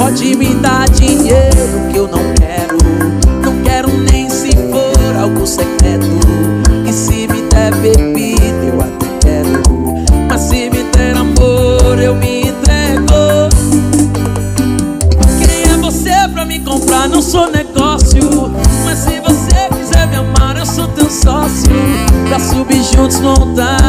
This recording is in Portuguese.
pode me dar dinheiro que eu não quero. Não quero nem se for algo secreto. E se me der bebida eu até quero, mas se me der amor eu me entrego. Quem é você pra me comprar? Não sou negócio. Mas se você quiser me amar eu sou teu sócio. Pra subir juntos não dá.